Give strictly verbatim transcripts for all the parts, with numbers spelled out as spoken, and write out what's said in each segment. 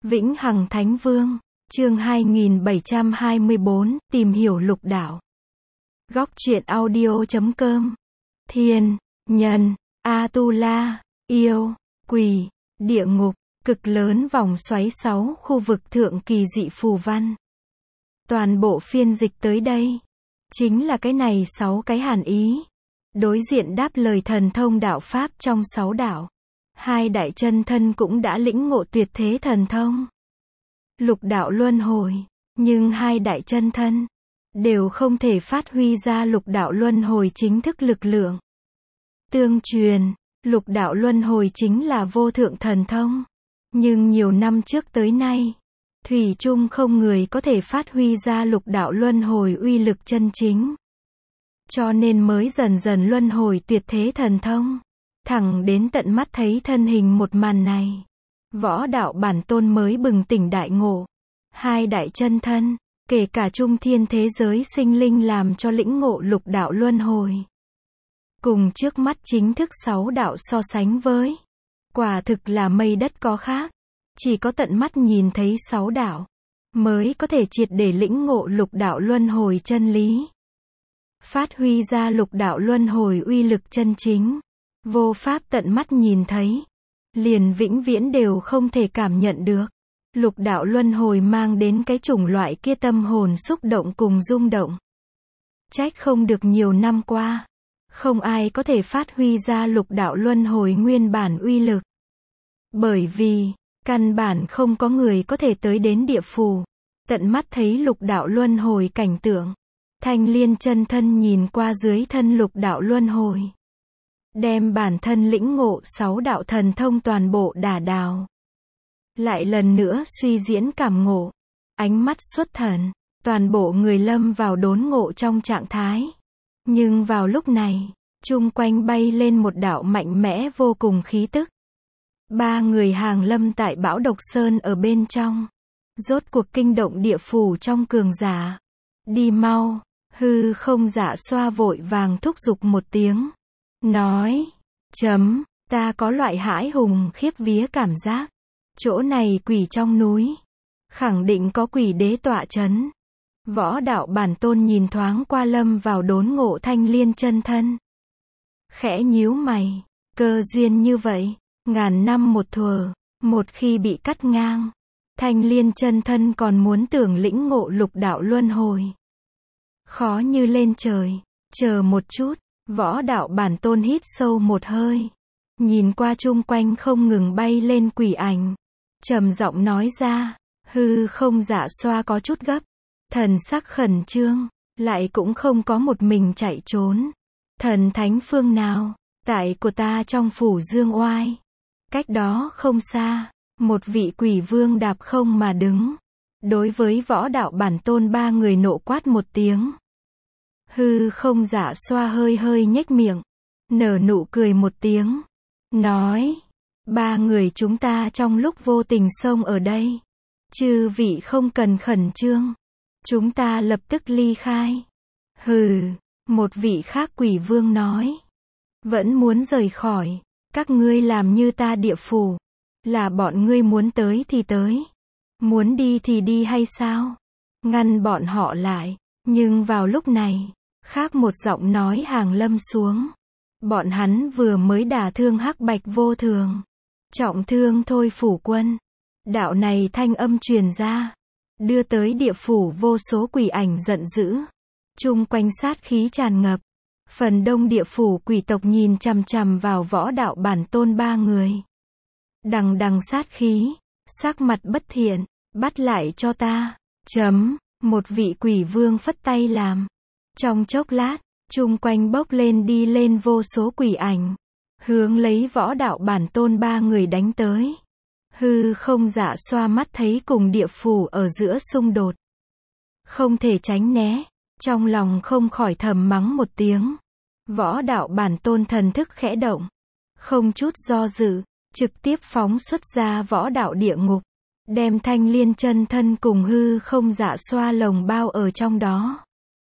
Vĩnh Hằng Thánh Vương, chương hai nghìn bảy trăm hai mươi bốn, tìm hiểu lục đạo. Góc truyện audio chấm com. Thiên, nhân, Atula, yêu, quỷ, địa ngục, cực lớn vòng xoáy sáu khu vực thượng kỳ dị phù văn. Toàn bộ phiên dịch tới đây, chính là cái này sáu cái hàn ý. Đối diện đáp lời thần thông đạo pháp trong sáu đạo. Hai đại chân thân cũng đã lĩnh ngộ tuyệt thế thần thông. Lục đạo luân hồi, nhưng hai đại chân thân đều không thể phát huy ra lục đạo luân hồi chính thức lực lượng. Tương truyền, lục đạo luân hồi chính là vô thượng thần thông, nhưng nhiều năm trước tới nay, thủy chung không người có thể phát huy ra lục đạo luân hồi uy lực chân chính. Cho nên mới dần dần luân hồi tuyệt thế thần thông. Thẳng đến tận mắt thấy thân hình một màn này, võ đạo bản tôn mới bừng tỉnh đại ngộ. Hai đại chân thân, kể cả trung thiên thế giới sinh linh làm cho lĩnh ngộ lục đạo luân hồi. Cùng trước mắt chính thức sáu đạo so sánh với, quả thực là mây đất có khác. Chỉ có tận mắt nhìn thấy sáu đạo, mới có thể triệt để lĩnh ngộ lục đạo luân hồi chân lý. Phát huy ra lục đạo luân hồi uy lực chân chính. Vô pháp tận mắt nhìn thấy, liền vĩnh viễn đều không thể cảm nhận được. Lục đạo luân hồi mang đến cái chủng loại kia tâm hồn xúc động cùng rung động. Trách không được nhiều năm qua, không ai có thể phát huy ra lục đạo luân hồi nguyên bản uy lực. Bởi vì, căn bản không có người có thể tới đến địa phủ, tận mắt thấy lục đạo luân hồi cảnh tượng. Thanh Liên chân thân nhìn qua dưới thân lục đạo luân hồi, đem bản thân lĩnh ngộ sáu đạo thần thông toàn bộ đả đào. Lại lần nữa suy diễn cảm ngộ, ánh mắt xuất thần, toàn bộ người lâm vào đốn ngộ trong trạng thái. Nhưng vào lúc này, chung quanh bay lên một đạo mạnh mẽ vô cùng khí tức. Ba người hàng lâm tại Bão Độc Sơn ở bên trong, rốt cuộc kinh động địa phủ trong cường giả. Đi mau, hư không giả xoa vội vàng thúc giục một tiếng. Nói, chấm, ta có loại hãi hùng khiếp vía cảm giác. Chỗ này quỷ trong núi, khẳng định có quỷ đế tọa chấn. Võ đạo bản tôn nhìn thoáng qua lâm vào đốn ngộ Thanh Liên chân thân. Khẽ nhíu mày, cơ duyên như vậy, ngàn năm một thuở, một khi bị cắt ngang, Thanh Liên chân thân còn muốn tưởng lĩnh ngộ lục đạo luân hồi. Khó như lên trời, chờ một chút. Võ đạo bản tôn hít sâu một hơi, nhìn qua chung quanh không ngừng bay lên quỷ ảnh, trầm giọng nói ra, hư không dạ xoa có chút gấp, thần sắc khẩn trương, lại cũng không có một mình chạy trốn. Thần thánh phương nào, tại của ta trong phủ Dương Oai. Cách đó không xa, một vị quỷ vương đạp không mà đứng, đối với võ đạo bản tôn ba người nộ quát một tiếng. Hư không giả xoa hơi hơi nhếch miệng, nở nụ cười một tiếng, nói, ba người chúng ta trong lúc vô tình xông ở đây, chư vị không cần khẩn trương, chúng ta lập tức ly khai. Hừ, một vị khác quỷ vương nói, vẫn muốn rời khỏi, các ngươi làm như ta địa phủ, là bọn ngươi muốn tới thì tới, muốn đi thì đi hay sao? Ngăn bọn họ lại, nhưng vào lúc này, khác một giọng nói hàng lâm xuống. Bọn hắn vừa mới đả thương Hắc Bạch vô thường, trọng thương thôi phủ quân. Đạo này thanh âm truyền ra, đưa tới địa phủ vô số quỷ ảnh giận dữ. Chung quanh sát khí tràn ngập. Phần đông địa phủ quỷ tộc nhìn chằm chằm vào võ đạo bản tôn ba người. Đằng đằng sát khí, sắc mặt bất thiện, bắt lại cho ta. Chấm, một vị quỷ vương phất tay làm. Trong chốc lát, chung quanh bốc lên đi lên vô số quỷ ảnh, hướng lấy võ đạo bản tôn ba người đánh tới. Hư không dạ xoa mắt thấy cùng địa phủ ở giữa xung đột, không thể tránh né, trong lòng không khỏi thầm mắng một tiếng. Võ đạo bản tôn thần thức khẽ động, không chút do dự, trực tiếp phóng xuất ra võ đạo địa ngục, đem Thanh Liên chân thân cùng hư không dạ xoa lồng bao ở trong đó.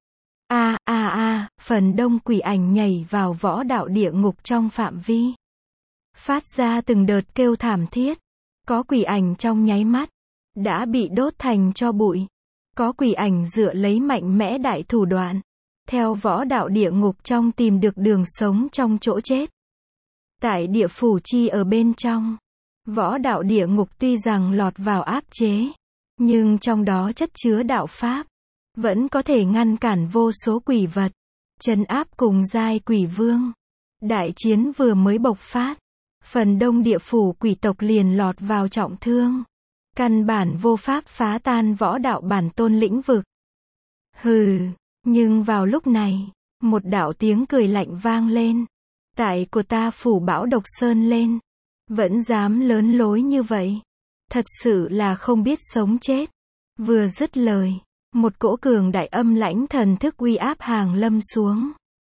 A a a, phần đông quỷ ảnh nhảy vào võ đạo địa ngục trong phạm vi, phát ra từng đợt kêu thảm thiết. Có quỷ ảnh trong nháy mắt đã bị đốt thành tro bụi. Có quỷ ảnh dựa lấy mạnh mẽ đại thủ đoạn, theo võ đạo địa ngục trong tìm được đường sống trong chỗ chết. Tại địa phủ chi ở bên trong, võ đạo địa ngục tuy rằng lọt vào áp chế, nhưng trong đó chất chứa đạo pháp, vẫn có thể ngăn cản vô số quỷ vật, trấn áp cùng giai quỷ vương. Đại chiến vừa mới bộc phát, phần đông địa phủ quỷ tộc liền lọt vào trọng thương. Căn bản vô pháp phá tan võ đạo bản tôn lĩnh vực. Hừ, nhưng vào lúc này, một đạo tiếng cười lạnh vang lên. Tại của ta phủ Bão Độc Sơn lên, vẫn dám lớn lối như vậy. Thật sự là không biết sống chết. Vừa dứt lời, một cỗ cường đại âm lãnh thần thức uy áp hàng lâm xuống.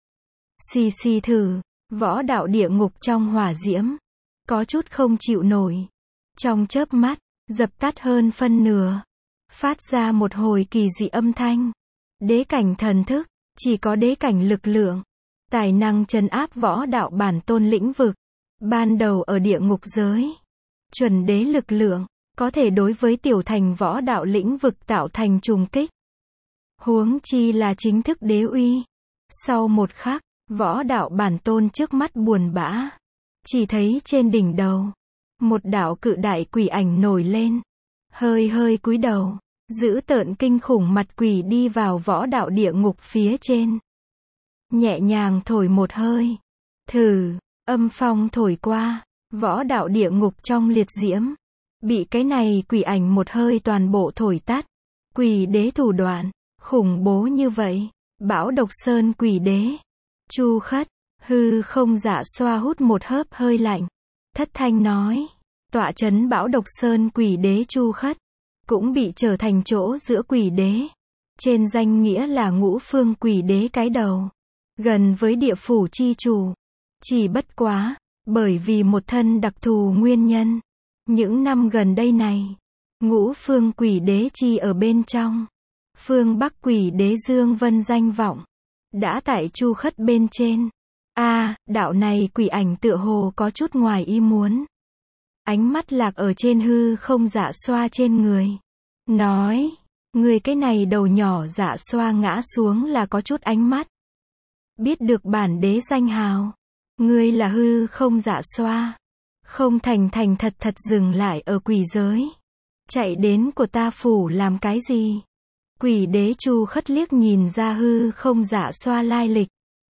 Xì xì thử, võ đạo địa ngục trong hỏa diễm, có chút không chịu nổi. Trong chớp mắt, dập tắt hơn phân nửa, phát ra một hồi kỳ dị âm thanh. Đế cảnh thần thức, chỉ có đế cảnh lực lượng, tài năng trấn áp võ đạo bản tôn lĩnh vực. Ban đầu ở địa ngục giới, chuẩn đế lực lượng, có thể đối với tiểu thành võ đạo lĩnh vực tạo thành trùng kích. Huống chi là chính thức đế uy. Sau một khắc, võ đạo bản tôn trước mắt buồn bã. Chỉ thấy trên đỉnh đầu, một đạo cự đại quỷ ảnh nổi lên. Hơi hơi cúi đầu, giữ tợn kinh khủng mặt quỷ đi vào võ đạo địa ngục phía trên. Nhẹ nhàng thổi một hơi. Thử, âm phong thổi qua, võ đạo địa ngục trong liệt diễm. Bị cái này quỷ ảnh một hơi toàn bộ thổi tắt. Quỷ đế thủ đoạn, khủng bố như vậy. Bão Độc Sơn quỷ đế. Chu Khất, hư không dạ xoa hút một hớp hơi lạnh. Thất thanh nói, tọa trấn Bão Độc Sơn quỷ đế Chu Khất, cũng bị trở thành chỗ giữa quỷ đế. Trên danh nghĩa là ngũ phương quỷ đế cái đầu. Gần với địa phủ chi chủ. Chỉ bất quá, bởi vì một thân đặc thù nguyên nhân. Những năm gần đây này, ngũ phương quỷ đế chi ở bên trong. Phương Bắc quỷ đế Dương Vân danh vọng, đã tại Chu Khất bên trên. A, à, đạo này quỷ ảnh tựa hồ có chút ngoài ý muốn. Ánh mắt lạc ở trên hư không dạ xoa trên người. Nói, người cái này đầu nhỏ dạ xoa ngã xuống là có chút ánh mắt. Biết được bản đế danh hào. Ngươi là hư không dạ xoa. Không thành thành thật thật dừng lại ở quỷ giới. Chạy đến của ta phủ làm cái gì? Quỷ đế Chu Khất liếc nhìn ra hư không dạ xoa lai lịch.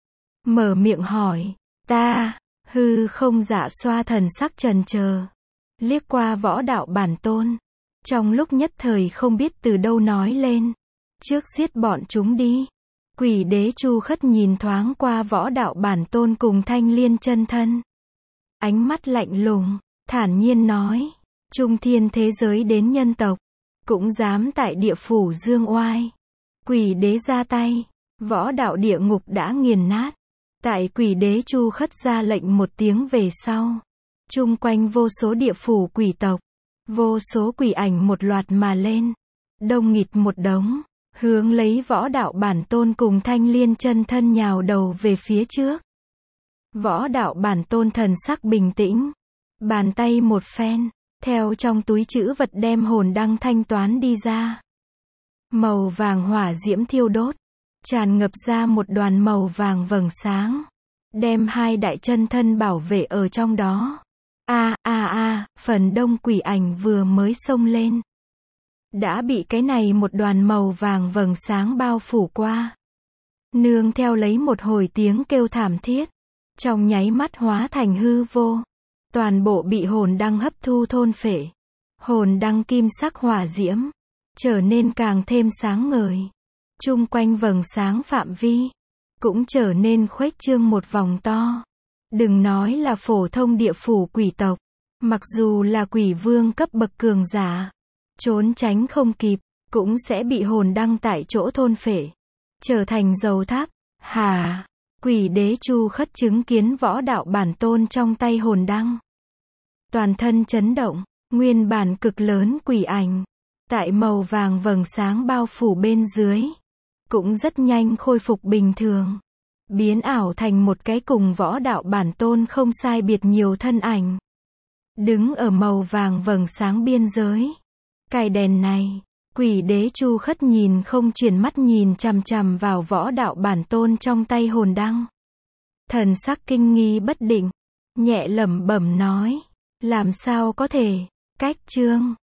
Mở miệng hỏi, ta, hư không dạ xoa thần sắc trần chờ. Liếc qua võ đạo bản tôn. Trong lúc nhất thời không biết từ đâu nói lên. Trước giết bọn chúng đi. Quỷ đế Chu Khất nhìn thoáng qua võ đạo bản tôn cùng thanh liên chân thân. Ánh mắt lạnh lùng, thản nhiên nói. Trung thiên thế giới đến nhân tộc. Cũng dám tại địa phủ dương oai. Quỷ đế ra tay. Võ đạo địa ngục đã nghiền nát. Tại quỷ đế Chu Khất ra lệnh một tiếng về sau. Chung quanh vô số địa phủ quỷ tộc. Vô số quỷ ảnh một loạt mà lên. Đông nghịt một đống. Hướng lấy võ đạo bản tôn cùng thanh liên chân thân nhào đầu về phía trước. Võ đạo bản tôn thần sắc bình tĩnh. Bàn tay một phen. Theo trong túi trữ vật đem hồn đăng thanh toán đi ra. Màu vàng hỏa diễm thiêu đốt. Tràn ngập ra một đoàn màu vàng vầng sáng. Đem hai đại chân thân bảo vệ ở trong đó. A a a, phần đông quỷ ảnh vừa mới xông lên. Đã bị cái này một đoàn màu vàng vầng sáng bao phủ qua. Nương theo lấy một hồi tiếng kêu thảm thiết. Trong nháy mắt hóa thành hư vô. Toàn bộ bị hồn đăng hấp thu thôn phệ. Hồn đăng kim sắc hỏa diễm. Trở nên càng thêm sáng ngời. Chung quanh vầng sáng phạm vi. Cũng trở nên khuếch trương một vòng to. Đừng nói là phổ thông địa phủ quỷ tộc. Mặc dù là quỷ vương cấp bậc cường giả. Trốn tránh không kịp. Cũng sẽ bị hồn đăng tại chỗ thôn phệ. Trở thành dầu tháp. Hà. Quỷ đế Chu Khất chứng kiến võ đạo bản tôn trong tay hồn đăng. Toàn thân chấn động. Nguyên bản cực lớn quỷ ảnh. Tại màu vàng vầng sáng bao phủ bên dưới. Cũng rất nhanh khôi phục bình thường. Biến ảo thành một cái cùng võ đạo bản tôn không sai biệt nhiều thân ảnh. Đứng ở màu vàng vầng sáng biên giới. Cài đèn này. Quỷ đế Chu Khất nhìn không chuyển mắt nhìn chằm chằm vào võ đạo bản tôn trong tay hồn đăng. Thần sắc kinh nghi bất định, nhẹ lẩm bẩm nói, làm sao có thể, cách chương